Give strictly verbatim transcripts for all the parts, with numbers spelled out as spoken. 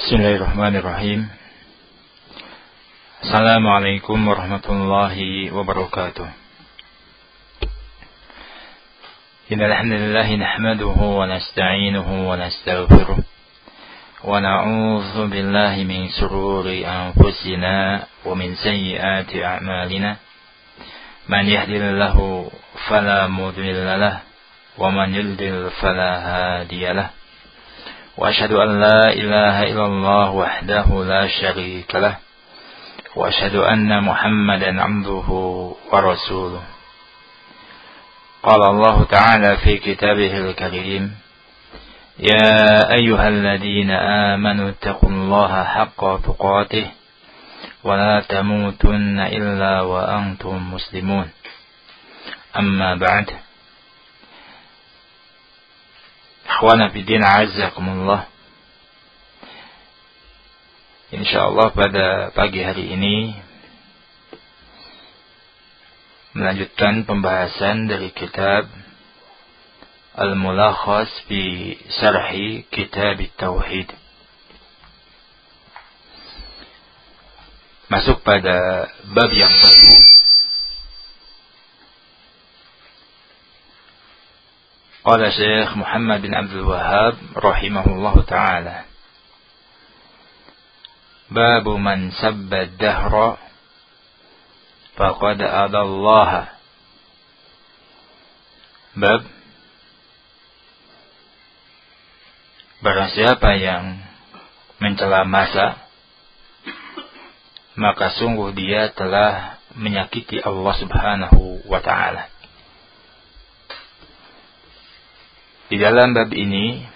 Bismillahirrahmanirrahim. Assalamualaikum warahmatullahi wabarakatuh. Innal hamdalillah nahmaduhu wa nasta'inuhu wa nastaghfiruh wa na'udzu billahi min shururi anfusina wa min sayyiati a'malina. Man yahdihillahu fala mudilla lahu wa man yudlil fala hadiya lahu. وأشهد أن لا إله إلا الله وحده لا شريك له وأشهد أن محمدا عبده ورسوله. قال الله تعالى في كتابه الكريم: يا أيها الذين آمنوا اتقوا الله حق تقاته ولا تموتن إلا وأنتم مسلمون. أما بعد. Ikhwana fiddin a'azzakumullah. Insyaallah pada pagi hari ini melanjutkan pembahasan dari kitab Al-Mulakhas fi Syarhi Kitab At-Tauhid. Masuk pada bab yang baru. Qala Syekh Muhammad bin Abdul Wahhab rahimahullahu ta'ala, Babu man sabba ad-dahra faqad adallaha. Bab barang siapa yang mencela masa, maka sungguh dia telah menyakiti Allah Subhanahu wa ta'ala. Di dalam bab ini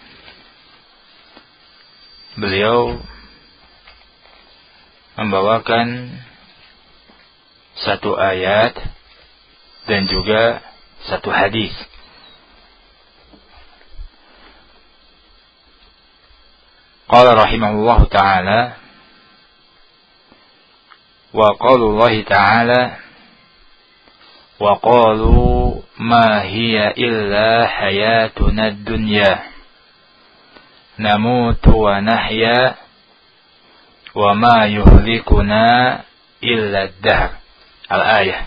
beliau membawakan satu ayat dan juga satu hadis. Qala rahimahullahu ta'ala, wa qaulullahi ta'ala, wa qalu ma hiya illa hayatuna ad-dunya namutu wa nahya wa ma yuhlikuna illa ad-dahr. Al-ayah.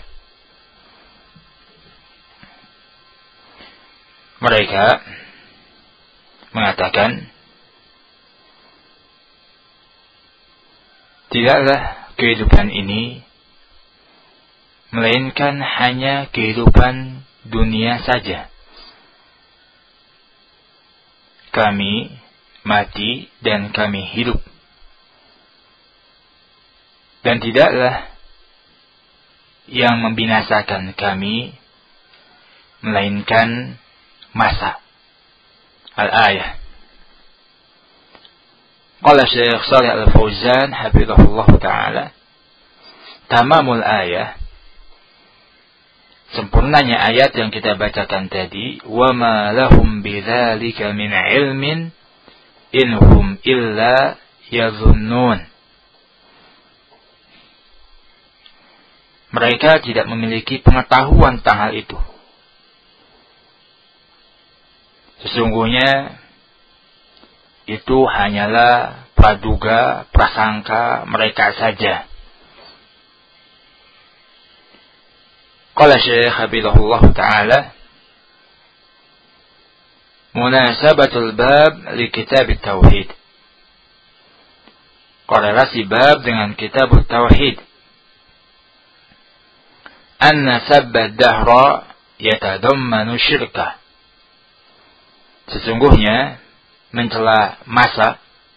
Mereka mengatakan tidaklah kehidupan ini melainkan hanya kehidupan dunia saja. Kami mati dan kami hidup. Dan tidaklah yang membinasakan kami melainkan masa. Al-ayah. Qala Syekh Shalih Al-Fauzan hafizahullah ta'ala, tamamul ayah, sempurnanya ayat yang kita bacakan tadi, wa ma lahum bidzalika min ilmin inhum illa yadhunnun. Mereka tidak memiliki pengetahuan tentang hal itu. Sesungguhnya itu hanyalah praduga, prasangka mereka saja. Qala Syekh hafizahullah ta'ala, munasabatul bab li kitab at-tauhid. Korelasi bab dengan kitab at-tauhid. Anna sabba ad-dahra yatadammanu syirkah. Sesungguhnya mencela masa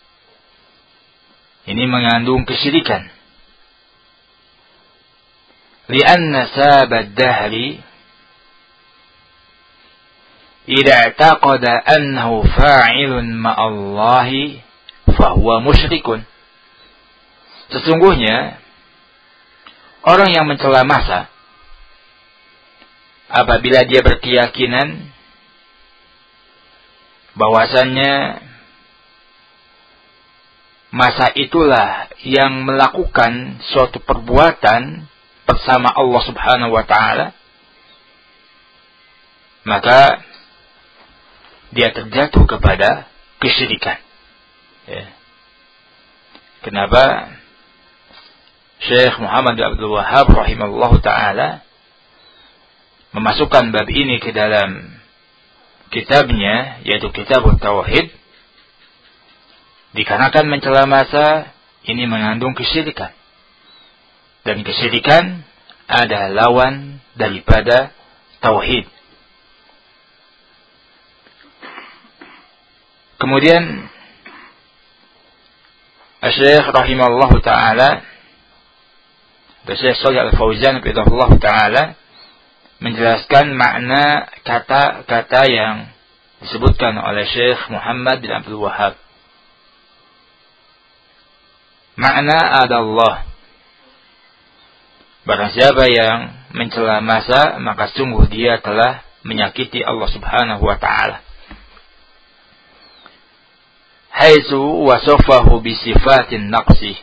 ini mengandung kesyirikan. Lianna sabad dahri idza taqada annahu fa'ilun ma'allahi fahuwa musyrikun. Sesungguhnya orang yang mencela masa, apabila dia berkeyakinan bahwasannya masa itulah yang melakukan suatu perbuatan bersama Allah Subhanahu wa ta'ala, maka dia terjatuh kepada kesyirikan. Ya. kenapa Syekh Muhammad bin Abdul Wahhab rahimahullahu taala memasukkan bab ini ke dalam kitabnya, yaitu Kitab Tauhid, dikarenakan mencela masa ini mengandung kesyirikan. Dan kesyirikan ada lawan daripada tauhid. Kemudian Syekh rahimahullahu taala, Syekh Shalih Al-Fauzan hafizahullahu taala menjelaskan makna kata-kata yang disebutkan oleh Syekh Muhammad bin Abdul Wahhab. Makna adallah, barang siapa yang mencela masa, maka sungguh dia telah menyakiti Allah Subhanahu wa taala. Haitsu wasafahu bi sifatin naqsi.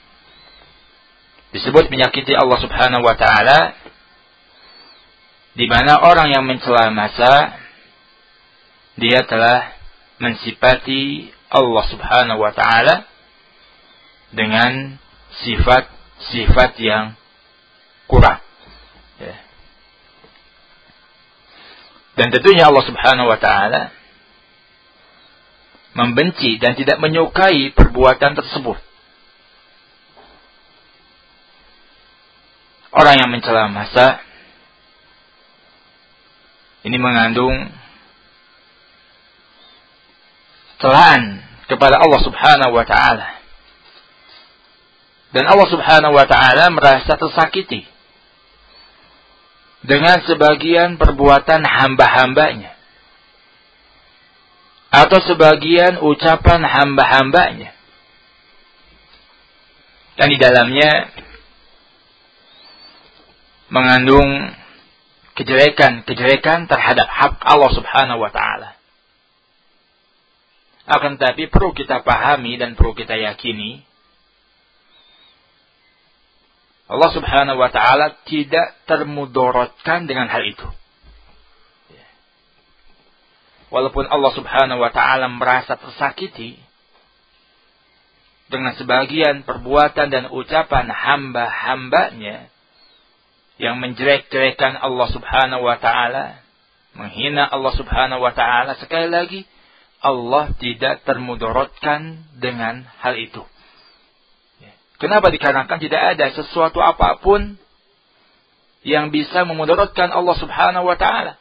Disebut menyakiti Allah Subhanahu wa taala di mana orang yang mencela masa dia telah mensifati Allah Subhanahu wa taala dengan sifat-sifat yang kurang. Ya. Dan tentunya Allah Subhanahu wa taala membenci dan tidak menyukai perbuatan tersebut. Orang yang mencela masa ini mengandung celaan kepada Allah Subhanahu wa taala. Dan Allah Subhanahu wa taala merasa tersakiti dengan sebagian perbuatan hamba-hambanya atau sebagian ucapan hamba-hambanya. Dan di dalamnya mengandung kejelekan-kejelekan terhadap hak Allah Subhanahu wa taala. Akan tetapi perlu kita pahami dan perlu kita yakini, Allah Subhanahu wa taala tidak termudaratkan dengan hal itu. Walaupun Allah Subhanahu wa taala merasa tersakiti dengan sebagian perbuatan dan ucapan hamba-hambanya yang menjelek-jelekan Allah Subhanahu wa taala, menghina Allah Subhanahu wa taala, sekali lagi Allah tidak termudaratkan dengan hal itu. Kenapa? Dikarenakan tidak ada sesuatu apapun yang bisa memudaratkan Allah Subhanahu wa taala.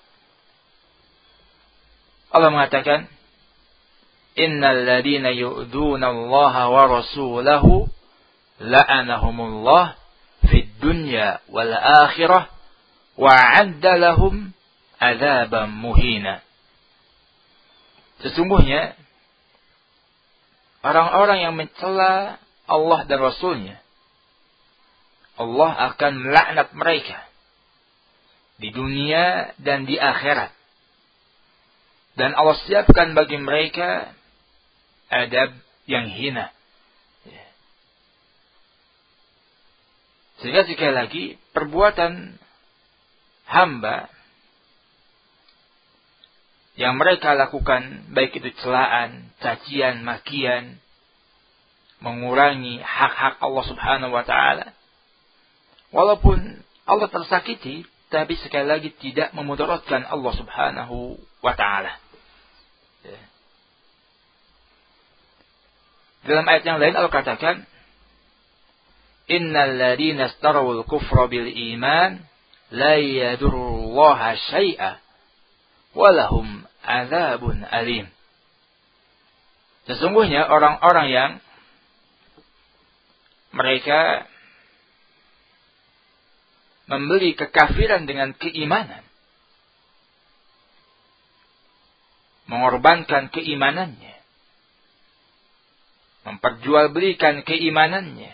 Allah mengatakan, "Innal ladzina yu'dzuna Allah wa rasulahu la'anahumullah fid dunya wal akhirah wa 'adda lahum 'adzaban muhina." Sesungguhnya orang-orang yang mencela Allah dan Rasulnya, Allah akan melaknat mereka di dunia dan di akhirat. Dan Allah siapkan bagi mereka adab yang hina. Sehingga sekali lagi perbuatan hamba yang mereka lakukan, baik itu celaan, cacian, makian, mengurangi hak-hak Allah Subhanahu wa taala, walaupun Allah tersakiti, tapi sekali lagi tidak memudaratkan Allah Subhanahu wa taala. Dalam ayat yang lain Allah katakan, "Innal ladzina istarawul kufra bil iman la yadurrullaha syai'a wa lahum adzabun alim." Sesungguhnya orang-orang yang mereka membeli kekafiran dengan keimanan, mengorbankan keimanannya, memperjualbelikan keimanannya,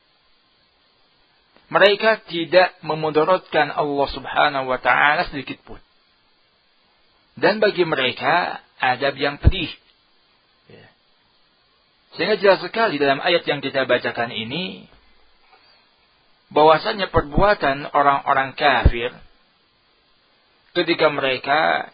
mereka tidak memudaratkan Allah Subhanahu wa taala sedikit pun. Dan bagi mereka adab yang pedih. Sehingga jelas sekali dalam ayat yang kita bacakan ini, bahwasanya perbuatan orang-orang kafir ketika mereka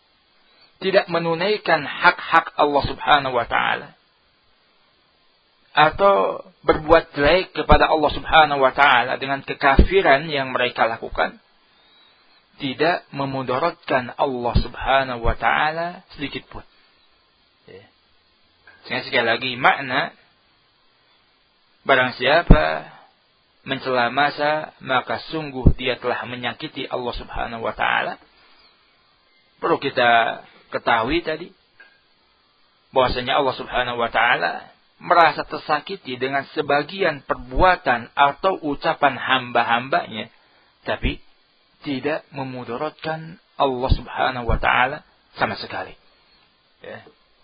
tidak menunaikan hak-hak Allah Subhanahu wa taala, atau berbuat jelek kepada Allah Subhanahu wa taala dengan kekafiran yang mereka lakukan tidak memudaratkan Allah Subhanahu wa taala sedikit pun. Ya. Sehingga sekali lagi makna barang siapa mencela masa maka sungguh dia telah menyakiti Allah Subhanahu wa taala. Perlu kita ketahui tadi bahwasanya Allah Subhanahu wa taala merasa tersakiti dengan sebagian perbuatan atau ucapan hamba-hambanya, tapi tidak memudaratkan Allah Subhanahu wa taala sama sekali. Ya.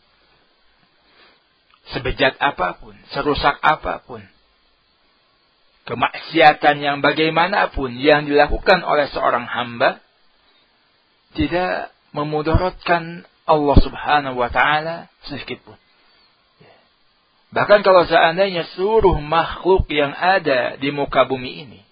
Sebejat apapun, serusak apapun, kemaksiatan yang bagaimanapun yang dilakukan oleh seorang hamba tidak memudaratkan Allah Subhanahu wa taala sedikit pun. Bahkan kalau seandainya seluruh makhluk yang ada di muka bumi ini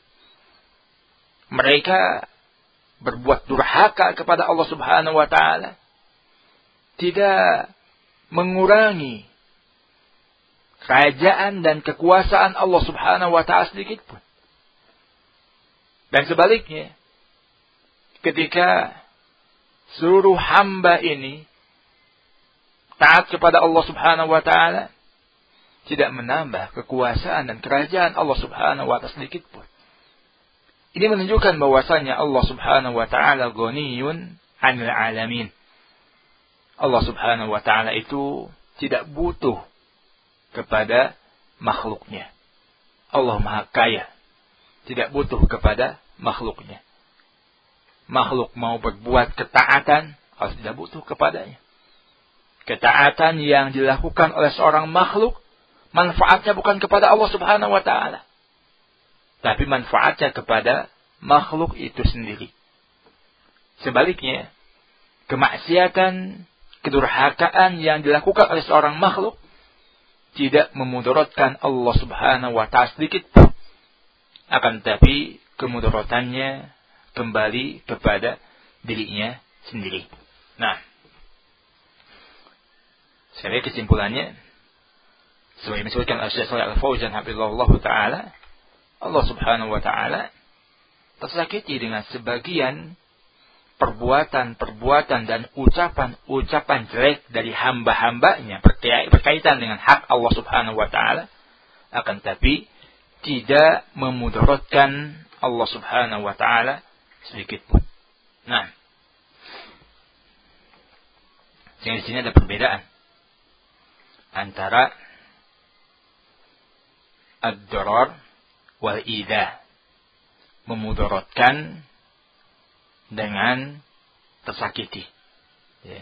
mereka berbuat durhaka kepada Allah Subhanahu wa taala, tidak mengurangi kerajaan dan kekuasaan Allah Subhanahu wa taala sedikit pun. Dan sebaliknya, ketika seluruh hamba ini taat kepada Allah Subhanahu wa taala, tidak menambah kekuasaan dan kerajaan Allah Subhanahu wa taala sedikit pun. Ini menunjukkan bahwasanya Allah Subhanahu wa taala ghaniyun 'anil 'alamin. Allah Subhanahu wa taala itu tidak butuh kepada makhluknya. Allah Maha Kaya, tidak butuh kepada makhluknya. Makhluk mau berbuat ketaatan, Allah tidak butuh kepadanya. Ketaatan yang dilakukan oleh seorang makhluk manfaatnya bukan kepada Allah Subhanahu wa taala, tapi manfaatnya kepada makhluk itu sendiri. Sebaliknya, kemaksiatan, kedurhakaan yang dilakukan oleh seorang makhluk tidak memudaratkan Allah Subhanahu wa taala sedikit pun. Akan tetapi kemudaratannya kembali kepada dirinya sendiri. Nah, sebagai kesimpulannya, sebagai disebutkan oleh Syekh Shalih Al-Fauzan hafizahullah taala, Allah Subhanahu wa taala tersakiti dengan sebagian perbuatan-perbuatan dan ucapan-ucapan jelek dari hamba-hambanya berkaitan dengan hak Allah Subhanahu wa taala, akan tapi tidak memudaratkan Allah Subhanahu wa taala sedikit pun. Nah, di sini ada perbedaan antara ad-darar wal idha, memudaratkan dengan tersakiti. Ya.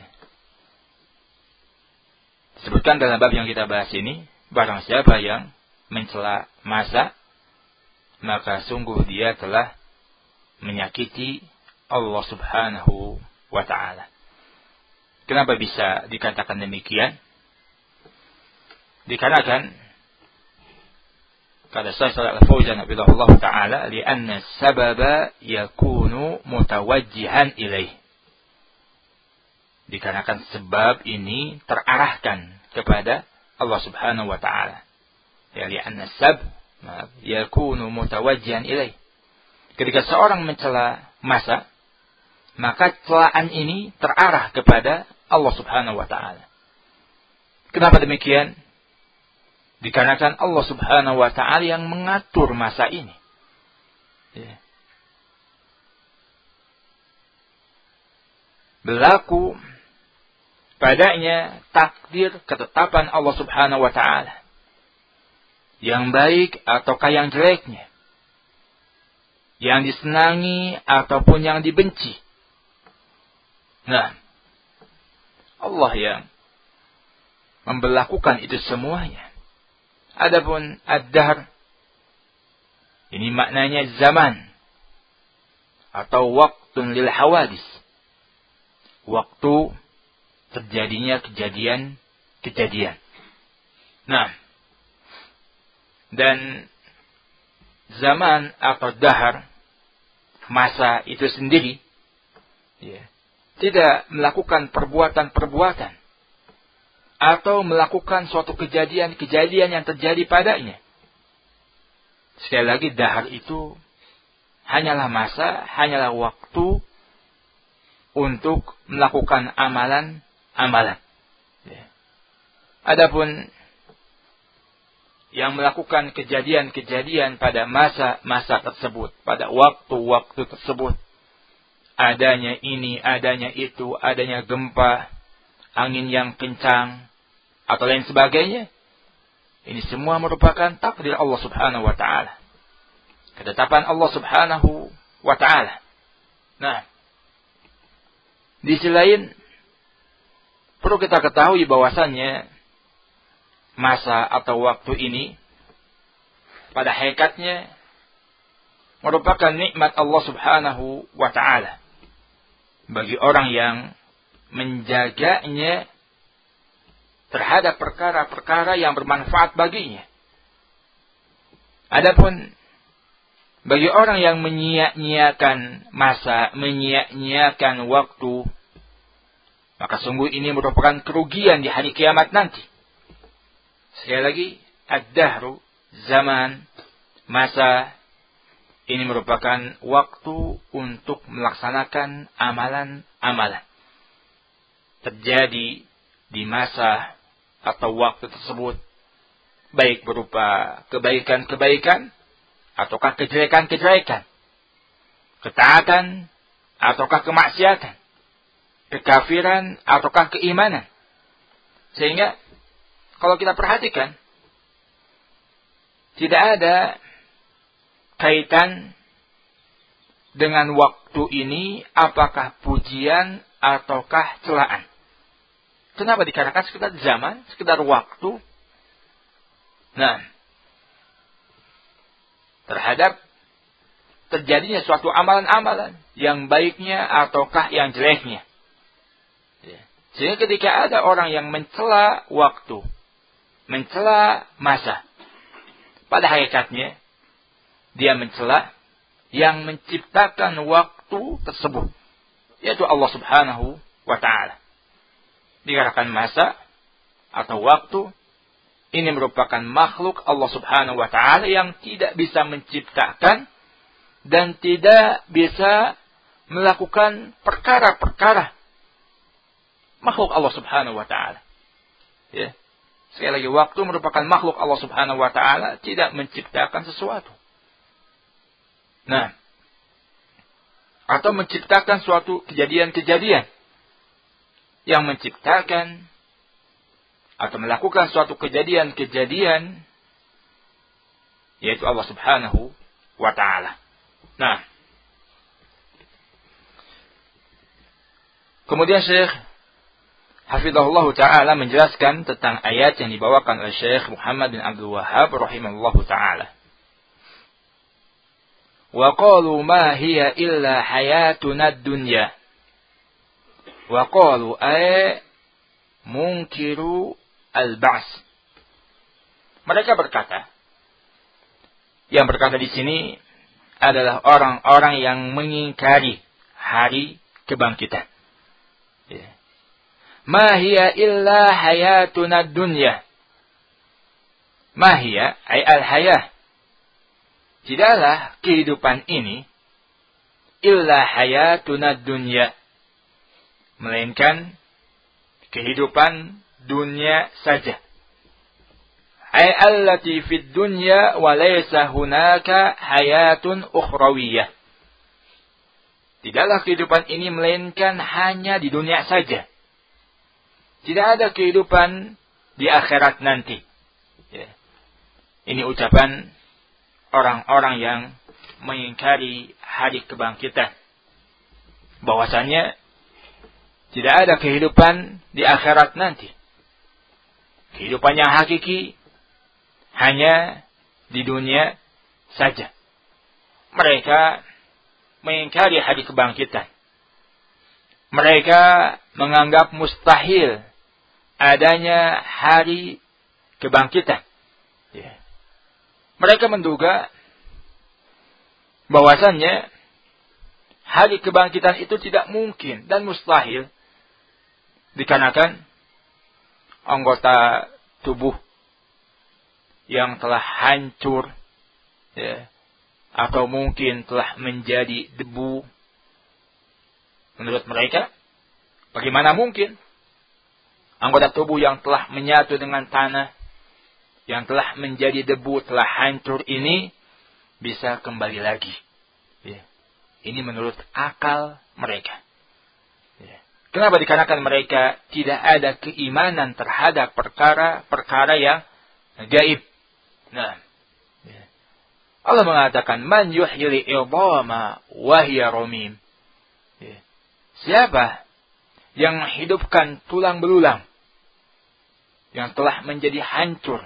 Disebutkan dalam bab yang kita bahas ini, barang siapa yang mencela masa, maka sungguh dia telah menyakiti Allah Subhanahu wa taala. Kenapa bisa dikatakan demikian? Dikarenakan kata Syekh Shalih Al-Fauzan hafizahullah taala, li'anna sababa yakunu mutawajjihan ilaih. Dikarenakan sebab ini terarahkan kepada Allah Subhanahu wa taala. Ya, li'anna sab yakunu mutawajjihan ilaih. Ketika seorang mencela masa, maka celaan ini terarah kepada Allah Subhanahu wa taala. Kenapa demikian? Dikarenakan Allah Subhanahu wa taala yang mengatur masa ini. Ya. Berlaku padanya takdir ketetapan Allah Subhanahu wa taala, yang baik ataukah yang jeleknya, yang disenangi ataupun yang dibenci. Nah, Allah yang memberlakukan itu semuanya. Adapun ad-dahr, ini maknanya zaman atau waktun lil hawadis, waktu terjadinya kejadian-kejadian. Nah, dan zaman atau dahr, masa itu sendiri, ya, tidak melakukan perbuatan-perbuatan atau melakukan suatu kejadian-kejadian yang terjadi padanya. Sekali lagi, dahar itu hanyalah masa, hanyalah waktu untuk melakukan amalan-amalan. Ya. Adapun yang melakukan kejadian-kejadian pada masa-masa tersebut, pada waktu-waktu tersebut, adanya ini, adanya itu, adanya gempa, angin yang kencang, atau lain sebagainya, ini semua merupakan takdir Allah Subhanahu wa Ta'ala, ketetapan Allah Subhanahu wa Ta'ala. Nah, di sisi lain perlu kita ketahui bahwasannya masa atau waktu ini pada hakikatnya merupakan nikmat Allah Subhanahu wa Ta'ala bagi orang yang menjaganya terhadap perkara-perkara yang bermanfaat baginya. Adapun bagi orang yang menyia-nyiakan masa, menyia-nyiakan waktu, maka sungguh ini merupakan kerugian di hari kiamat nanti. Sekali lagi, ad-dahru, zaman, masa, ini merupakan waktu untuk melaksanakan amalan-amalan. Terjadi di masa atau waktu tersebut, baik berupa kebaikan-kebaikan, ataukah kejelekan-kejelekan, ketaatan, ataukah kemaksiatan, kekafiran, ataukah keimanan. Sehingga, kalau kita perhatikan, tidak ada kaitan dengan waktu ini apakah pujian ataukah celaan. Kenapa dikatakan sekedar zaman, sekedar waktu? Nah, terhadap terjadinya suatu amalan-amalan yang baiknya ataukah yang jeleknya. Sehingga ketika ada orang yang mencela waktu, mencela masa, pada hakikatnya dia mencela yang menciptakan waktu tersebut, yaitu Allah Subhanahu wa Ta'ala. Dikatakan masa atau waktu ini merupakan makhluk Allah Subhanahu wa Ta'ala yang tidak bisa menciptakan dan tidak bisa melakukan perkara-perkara makhluk Allah Subhanahu wa Ta'ala. Ya. Sekali lagi, waktu merupakan makhluk Allah Subhanahu wa Ta'ala, tidak menciptakan sesuatu. Nah, atau menciptakan suatu kejadian-kejadian. Yang menciptakan atau melakukan suatu kejadian-kejadian yaitu Allah Subhanahu wa Ta'ala. Nah, kemudian Syekh Hafizahullah Ta'ala menjelaskan tentang ayat yang dibawakan oleh Syekh Muhammad bin Abdul Wahhab rahimahullah Ta'ala. Wa qalu ma hiya illa hayatuna dunya. Wa qalu ay munkiru al-ba's. Mereka berkata, yang berkata di sini adalah orang-orang yang mengingkari hari kebangkitan. Ya. Ma hiya illa hayatuna dunya. Ma hiya ay al-hayah. Tidaklah kehidupan ini illa hayatuna dunya, melainkan kehidupan dunia saja. Ay allati fid dunya wa laysa hunaka hayatun ukhrawiyah. Tidaklah kehidupan ini melainkan hanya di dunia saja. Tidak ada kehidupan di akhirat nanti. Ya. Ini ucapan orang-orang yang mengingkari hari kebangkitan. Bahwasanya tidak ada kehidupan di akhirat nanti. Kehidupan yang hakiki hanya di dunia saja. Mereka mengingkari hari kebangkitan. Mereka menganggap mustahil adanya hari kebangkitan. Ya. Mereka menduga bahwasannya hari kebangkitan itu tidak mungkin dan mustahil, dikarenakan anggota tubuh yang telah hancur, ya, atau mungkin telah menjadi debu. Menurut mereka, bagaimana mungkin anggota tubuh yang telah menyatu dengan tanah, yang telah menjadi debu, telah hancur ini bisa kembali lagi. Ya. Ini menurut akal mereka. Ya. Kenapa? Dikarenakan mereka tidak ada keimanan terhadap perkara-perkara yang gaib. Nah, ya. Allah mengatakan, Man yuhyil idhama wa hiya ramim. Ya. Siapa yang menghidupkan tulang belulang yang telah menjadi hancur,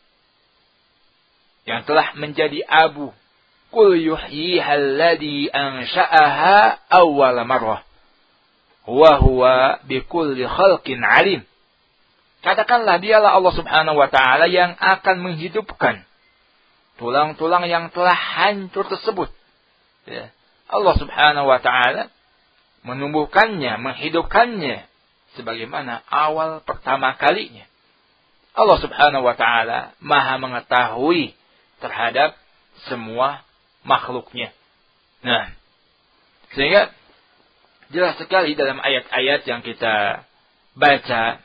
yang telah menjadi abu? Qul yuhyiha alladhi ansha'aha awwala marrah wa huwa bikulli khalqin alim. Katakanlah, dialah Allah Subhanahu wa taala yang akan menghidupkan tulang-tulang yang telah hancur tersebut. Ya. Allah Subhanahu wa taala menumbuhkannya, menghidupkannya sebagaimana awal pertama kalinya. Allah Subhanahu wa taala Maha mengetahui terhadap semua makhluknya. Nah, sehingga jelas sekali dalam ayat-ayat yang kita baca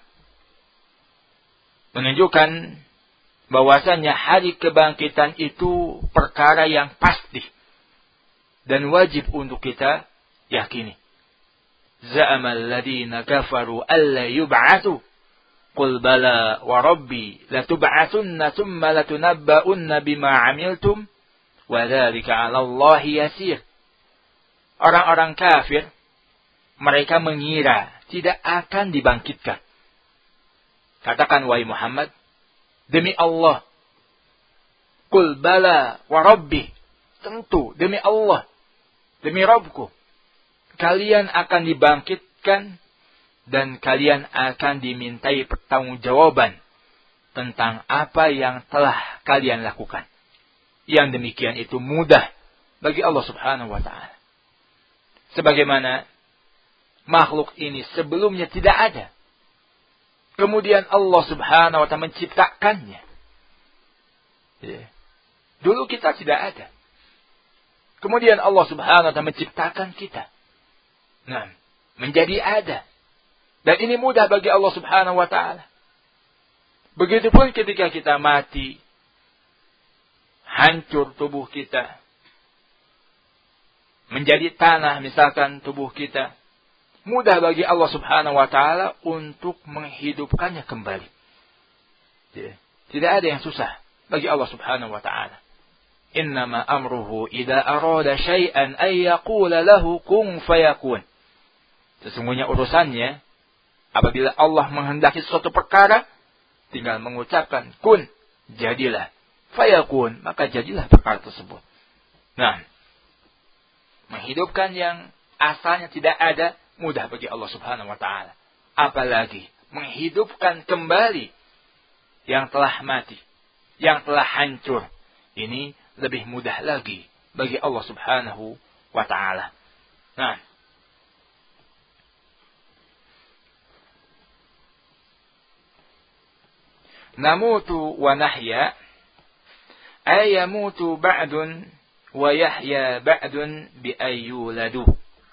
menunjukkan bahwasanya hari kebangkitan itu perkara yang pasti dan wajib untuk kita yakini. Za'ama alladhina kafaru alla yub'atsu qul bala wa rabbi latub'atsunna thumma latunabba'unna bima 'amiltum wa dzalika 'ala Allahi yasir. Orang-orang kafir mereka mengira tidak akan dibangkitkan. Katakan, wahai Muhammad, demi Allah, qul bala wa rabbi, tentu demi Allah, demi Rabbku, kalian akan dibangkitkan dan kalian akan dimintai pertanggungjawaban tentang apa yang telah kalian lakukan. Yang demikian itu mudah bagi Allah Subhanahu wa taala. Sebagaimana makhluk ini sebelumnya tidak ada, kemudian Allah Subhanahu wa taala menciptakannya. Ya. Dulu kita tidak ada, kemudian Allah Subhanahu wa taala menciptakan kita. Nah, menjadi ada. Dan ini mudah bagi Allah Subhanahu wa taala. Begitupun ketika kita mati, hancur tubuh kita, menjadi tanah misalkan tubuh kita, mudah bagi Allah Subhanahu wa taala untuk menghidupkannya kembali. Tidak ada yang susah bagi Allah Subhanahu wa taala. Innama amruhu idza arada syai'an ay yaqula lahu kun fayakun. Sesungguhnya urusannya, apabila Allah menghendaki suatu perkara, tinggal mengucapkan kun, jadilah. Fayakun, maka jadilah perkara tersebut. Nah, menghidupkan yang asalnya tidak ada, mudah bagi Allah Subhanahu wa taala. Apalagi menghidupkan kembali yang telah mati, yang telah hancur. Ini lebih mudah lagi bagi Allah Subhanahu wa taala. Nah, namutu wa nahya ay yamutu ba'dun wa yahya ba'dun bi ayyuladu.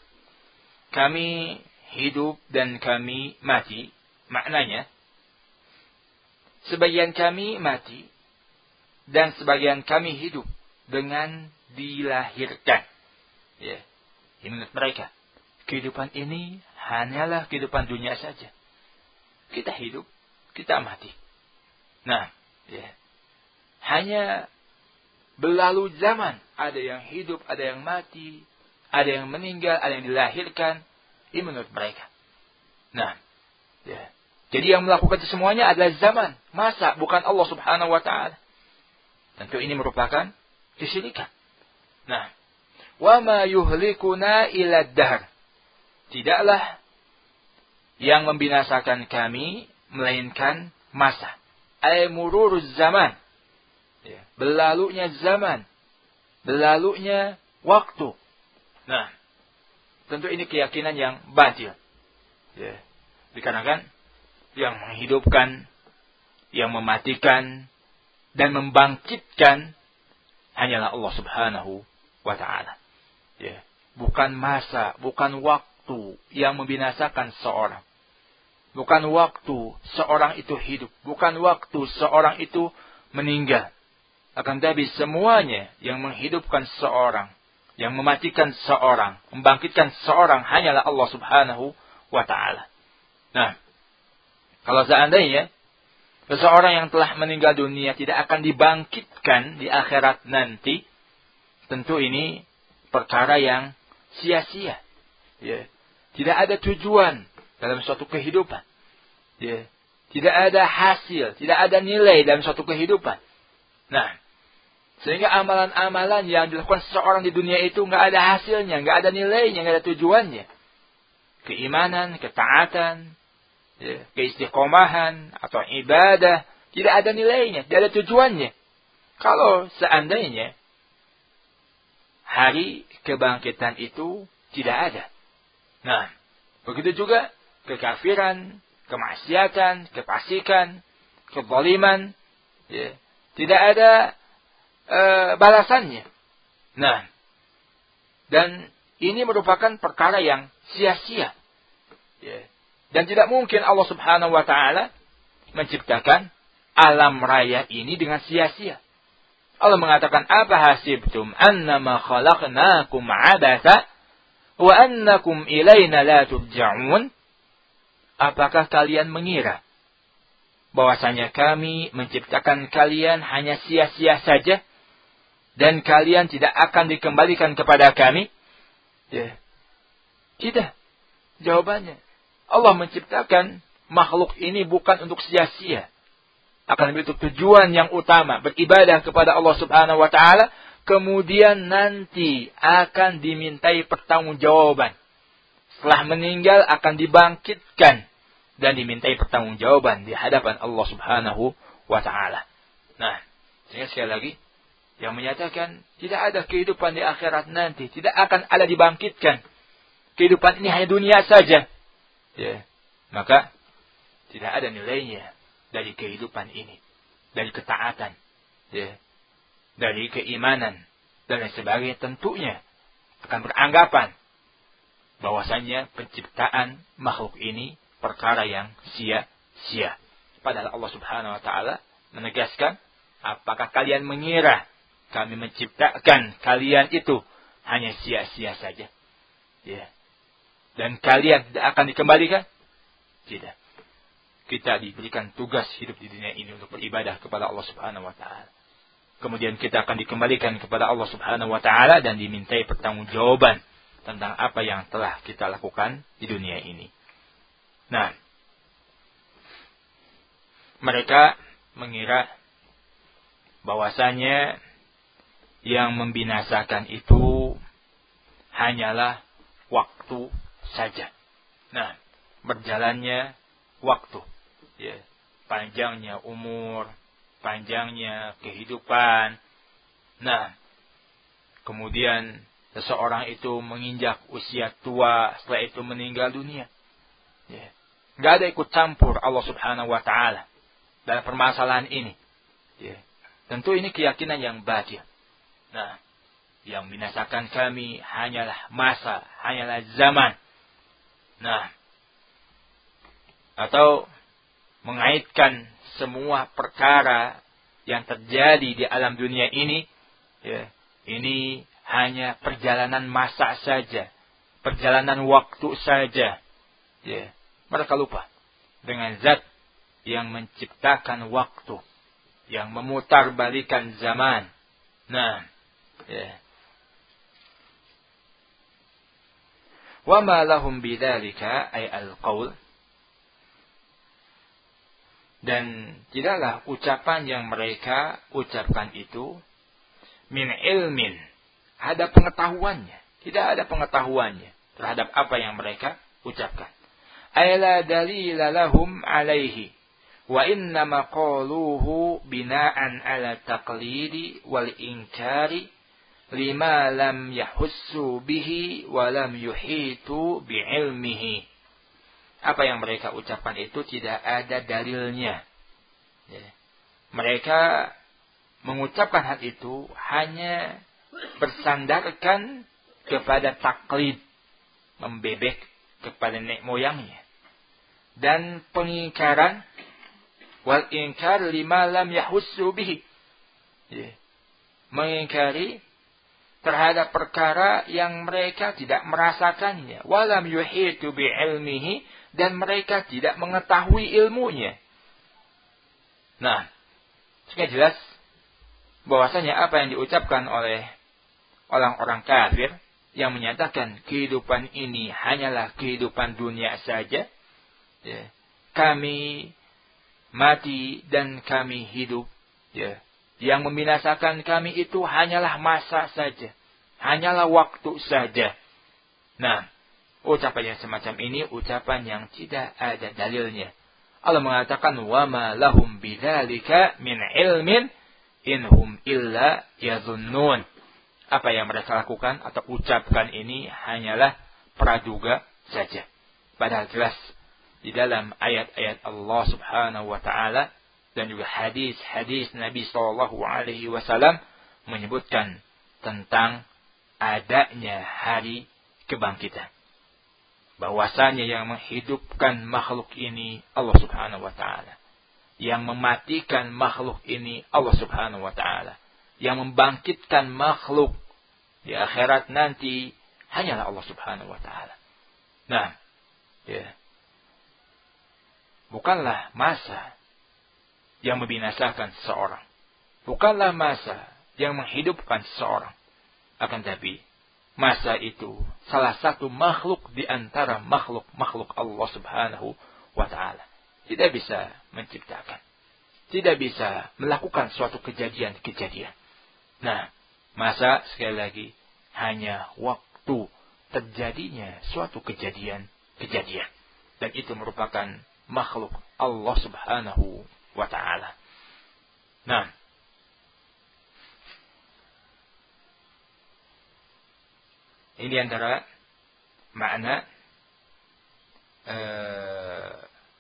Kami hidup dan kami mati. Maknanya, sebagian kami mati dan sebagian kami hidup dengan dilahirkan. Ya, ini menurut mereka, kehidupan ini hanyalah kehidupan dunia saja. Kita hidup, kita mati. Nah, ya, hanya berlalu zaman. Ada yang hidup, ada yang mati, ada yang meninggal, ada yang dilahirkan. Ini menurut mereka. Nah, ya, jadi yang melakukan itu semuanya adalah zaman, masa, bukan Allah Subhanahu wa taala. Tentu ini merupakan kesyirikan. Nah, wa ma yuhlikuna ila dahr. Tidaklah yang membinasakan kami melainkan masa. Ay mururuz zaman. Ya, berlalunya zaman, berlalunya waktu. Nah, tentu ini keyakinan yang batil. Ya, dikarenakan yang menghidupkan Yang mematikan dan membangkitkan hanyalah Allah Subhanahu wa ta'ala. Ya. Bukan masa, bukan waktu yang membinasakan seorang. Bukan waktu seorang itu hidup. Bukan waktu seorang itu meninggal. Akan tapi semuanya yang menghidupkan seorang, yang mematikan seorang, membangkitkan seorang hanyalah Allah Subhanahu wa ta'ala. Nah, kalau seandainya seseorang yang telah meninggal dunia tidak akan dibangkitkan di akhirat nanti, tentu ini perkara yang sia-sia. Ya. Tidak ada tujuan dalam suatu kehidupan. Ya. Tidak ada hasil, tidak ada nilai dalam suatu kehidupan. Nah, sehingga amalan-amalan yang dilakukan seseorang di dunia itu nggak ada hasilnya, nggak ada nilainya, nggak ada tujuannya. Keimanan, ketaatan, ya, keistiqomahan atau ibadah tidak ada nilainya, tidak ada tujuannya. Kalau seandainya hari kebangkitan itu tidak ada. Nah, begitu juga kekafiran, kemaksiatan, kefasikan, kezaliman, ya, tidak ada e, balasannya. Nah, dan ini merupakan perkara yang sia-sia. Ya. Dan tidak mungkin Allah Subhanahu wa ta'ala menciptakan alam raya ini dengan sia-sia. Allah mengatakan, apa hasibtum annama khalaqnakum abatha wa annakum ilaina la turja'un? Apakah kalian mengira bahwasanya kami menciptakan kalian hanya sia-sia saja dan kalian tidak akan dikembalikan kepada kami? Ya. Tidak. Jawabannya, Allah menciptakan makhluk ini bukan untuk sia-sia. Akan itu tujuan yang utama, beribadah kepada Allah Subhanahu wa ta'ala, kemudian nanti akan dimintai pertanggungjawaban. Setelah meninggal akan dibangkitkan dan dimintai pertanggungjawaban di hadapan Allah Subhanahu wa ta'ala. Nah, sehingga sekali lagi, yang menyatakan tidak ada kehidupan di akhirat nanti, tidak akan ada dibangkitkan. Kehidupan ini hanya dunia saja. Ya, maka tidak ada nilainya dari kehidupan ini, dari ketaatan, ya, dari keimanan dan lain sebagainya. Tentunya akan beranggapan bahwasanya penciptaan makhluk ini perkara yang sia-sia. Padahal Allah Subhanahu wa ta'ala menegaskan, apakah kalian mengira kami menciptakan kalian itu hanya sia-sia saja? Ya. Dan kalian tidak akan dikembalikan? Tidak. Kita diberikan tugas hidup di dunia ini untuk beribadah kepada Allah Subhanahu wa ta'ala. Kemudian kita akan dikembalikan kepada Allah Subhanahu wa ta'ala dan dimintai pertanggungjawaban tentang apa yang telah kita lakukan di dunia ini. Nah, mereka mengira bahwasanya yang membinasakan itu hanyalah waktu saja. Nah, berjalannya waktu, ya, panjangnya umur, panjangnya kehidupan. Nah, kemudian seseorang itu menginjak usia tua, setelah itu meninggal dunia. Ya. Nggak ada ikut campur Allah Subhanahu wa ta'ala dalam permasalahan ini. Ya. Tentu ini keyakinan yang batil. Nah, yang binasakan kami hanyalah masa, hanyalah zaman. Nah, atau mengaitkan semua perkara yang terjadi di alam dunia ini, ya, ini hanya perjalanan masa saja, perjalanan waktu saja. Ya, mereka lupa dengan zat yang menciptakan waktu, yang memutarbalikan zaman. Nah, ya. Wa ma lahum bidzalika ay al-qaul, dan tidaklah ucapan yang mereka ucapkan itu min ilmin, ada pengetahuannya, tidak ada pengetahuannya terhadap apa yang mereka ucapkan. Ay la dalila lahum alaihi wa inna ma qaluhu bina'an ala taqlidi wal inkari lima lam yahussu bihi wa lam yuhitu bi'ilmihi. Apa yang mereka ucapkan itu tidak ada dalilnya. Ya. Mereka mengucapkan hal itu hanya bersandarkan kepada taklid, membebek kepada nenek moyangnya, dan pengingkaran wal inkar lima lam yahussu bihi. Ya. Mengingkari terhadap perkara yang mereka tidak merasakannya, walam yuhitu bi ilmihi, dan mereka tidak mengetahui ilmunya. Nah, sudah jelas bahwasanya apa yang diucapkan oleh orang-orang kafir yang menyatakan kehidupan ini hanyalah kehidupan dunia saja, ya, kami mati dan kami hidup, ya, yang membinasakan kami itu hanyalah masa saja, hanyalah waktu saja. Nah, ucapan yang semacam ini ucapan yang tidak ada dalilnya. Allah mengatakan wa ma lahum bidzalika min ilmin inhum illa yadhunnun. Apa yang mereka lakukan atau ucapkan ini hanyalah praduga saja. Padahal jelas di dalam ayat-ayat Allah Subhanahu wa taala dan juga hadis-hadis Nabi sallallahu alaihi wasallam menyebutkan tentang adanya hari kebangkitan. Bahwasanya yang menghidupkan makhluk ini Allah Subhanahu wa taala. Yang mematikan makhluk ini Allah Subhanahu wa taala. Yang membangkitkan makhluk di akhirat nanti hanyalah Allah Subhanahu wa taala. Nah, ya. Bukanlah masa yang membinasakan seseorang. Bukanlah masa yang menghidupkan seseorang. Akan tapi masa itu salah satu makhluk di antara makhluk-makhluk Allah Subhanahu wa taala. Tidak bisa menciptakan. Tidak bisa melakukan suatu kejadian-kejadian. Nah, masa sekali lagi hanya waktu terjadinya suatu kejadian-kejadian. Dan itu merupakan makhluk Allah Subhanahu wa taala. Nah, ini antara makna eh,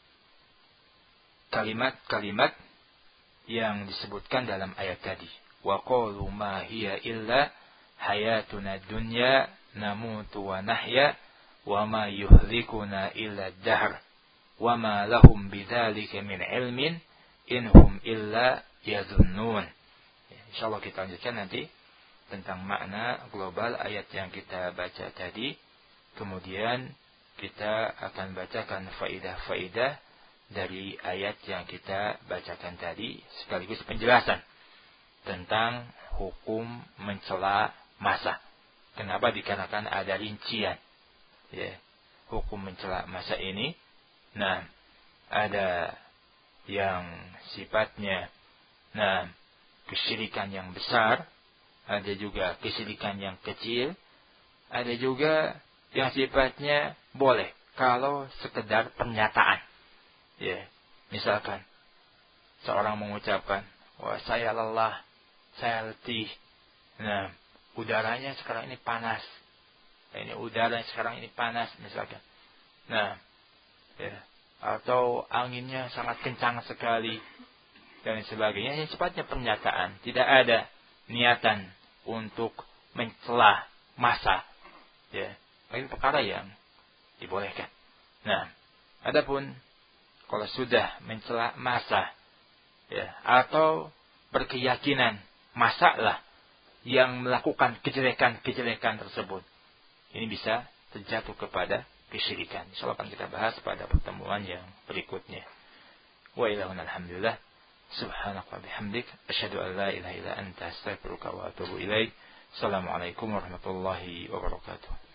kalimat-kalimat yang disebutkan dalam ayat tadi. Wa qalu ma hiya illa hayatuna dunya namutu wa nahya wa ma yuhlikuna illa dahr wa ma lahum bidzalika min ilmin inhum illa yadhunnun. Insyaallah kita lanjutkan nanti tentang makna global ayat yang kita baca tadi. Kemudian kita akan bacakan faidah-faidah dari ayat yang kita bacakan tadi, sekaligus penjelasan tentang hukum mencela masa. Kenapa dikarenakan ada rincian, ya, hukum mencela masa ini. Nah, ada yang sifatnya nah kesyirikan yang besar, ada juga kesyirikan yang kecil, ada juga yang sifatnya boleh kalau sekedar pernyataan. Ya, misalkan seorang mengucapkan, wah saya lelah, saya letih. Nah, udaranya sekarang ini panas. Ini udara sekarang ini panas misalkan. Nah, ya, atau anginnya sangat kencang sekali dan sebagainya. Yang sifatnya pernyataan, tidak ada niatan untuk mencela masa. Ya, ini perkara yang dibolehkan. Nah, adapun kalau sudah mencela masa, ya, atau berkeyakinan masalah yang melakukan kejelekan-kejelekan tersebut, ini bisa terjatuh kepada kesyirikan. Insyaallah akan kita bahas pada pertemuan yang berikutnya. Wa ilahuna alhamdulillah. Subhanaka bihamdik asyhadu an la ilaha illa anta astaghfiruka wa atubu ilaik. Assalamualaikum warahmatullahi wabarakatuh.